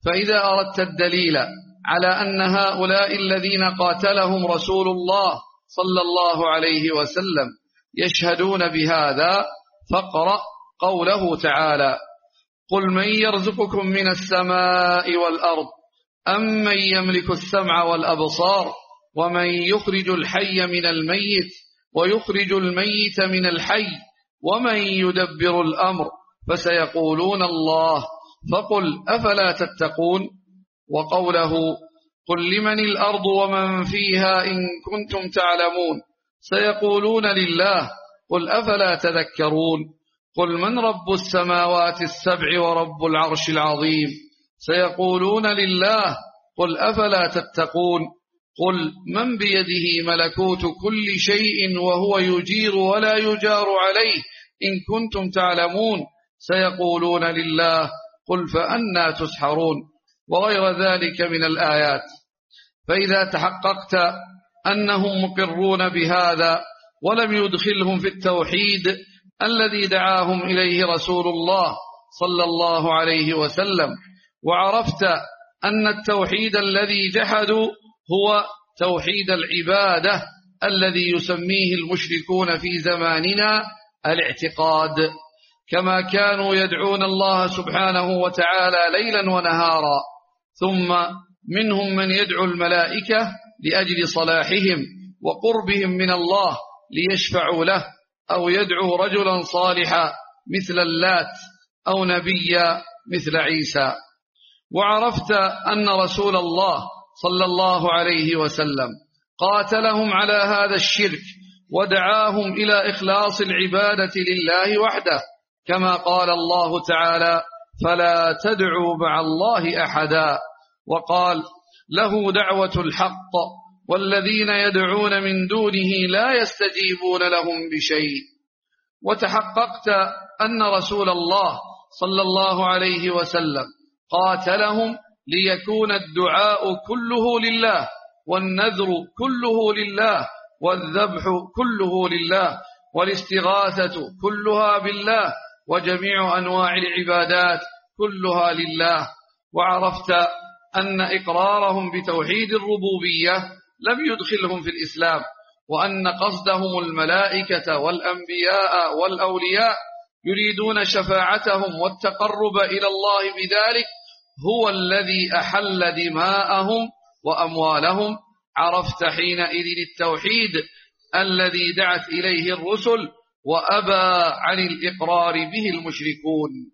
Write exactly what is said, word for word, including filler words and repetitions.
فإذا أردت الدليل على أن هؤلاء الذين قاتلهم رسول الله صلى الله عليه وسلم يشهدون بهذا فاقرأ قوله تعالى: قل من يرزقكم من السماء والأرض أم من يملك السمع والأبصار ومن يخرج الحي من الميت ويخرج الميت من الحي ومن يدبر الأمر فسيقولون الله فقل أفلا تتقون. وقوله: قل لمن الأرض ومن فيها إن كنتم تعلمون سيقولون لله قل أفلا تذكرون. قل من رب السماوات السبع ورب العرش العظيم سيقولون لله قل أفلا تتقون. قل من بيده ملكوت كل شيء وهو يجير ولا يجار عليه إن كنتم تعلمون سيقولون لله قل فأنى تسحرون، وغير ذلك من الآيات. فإذا تحققت أنهم مقرون بهذا ولم يدخلهم في التوحيد الذي دعاهم إليه رسول الله صلى الله عليه وسلم، وعرفت أن التوحيد الذي جحدوا هو توحيد العبادة الذي يسميه المشركون في زماننا الاعتقاد، كما كانوا يدعون الله سبحانه وتعالى ليلا ونهارا. ثم منهم من يدعو الملائكة لأجل صلاحهم وقربهم من الله ليشفعوا له، أو يدعو رجلا صالحا مثل اللات أو نبيا مثل عيسى. وعرفت أن رسول الله صلى الله عليه وسلم قاتلهم على هذا الشرك ودعاهم إلى إخلاص العبادة لله وحده، كما قال الله تعالى: فلا تدعوا مع الله أحدا. وقال: له دعوة الحق والذين يدعون من دونه لا يستجيبون لهم بشيء. وتحققت أن رسول الله صلى الله عليه وسلم قاتلهم ليكون الدعاء كله لله، والنذر كله لله، والذبح كله لله، والاستغاثة كلها بالله، وجميع أنواع العبادات كلها لله. وعرفت أن إقرارهم بتوحيد الربوبية لم يدخلهم في الإسلام، وأن قصدهم الملائكة والأنبياء والأولياء يريدون شفاعتهم والتقرب إلى الله بذلك هو الذي أحل دماءهم وأموالهم. عرفت حينئذ التوحيد الذي دعت إليه الرسل وأبى عن الإقرار به المشركون.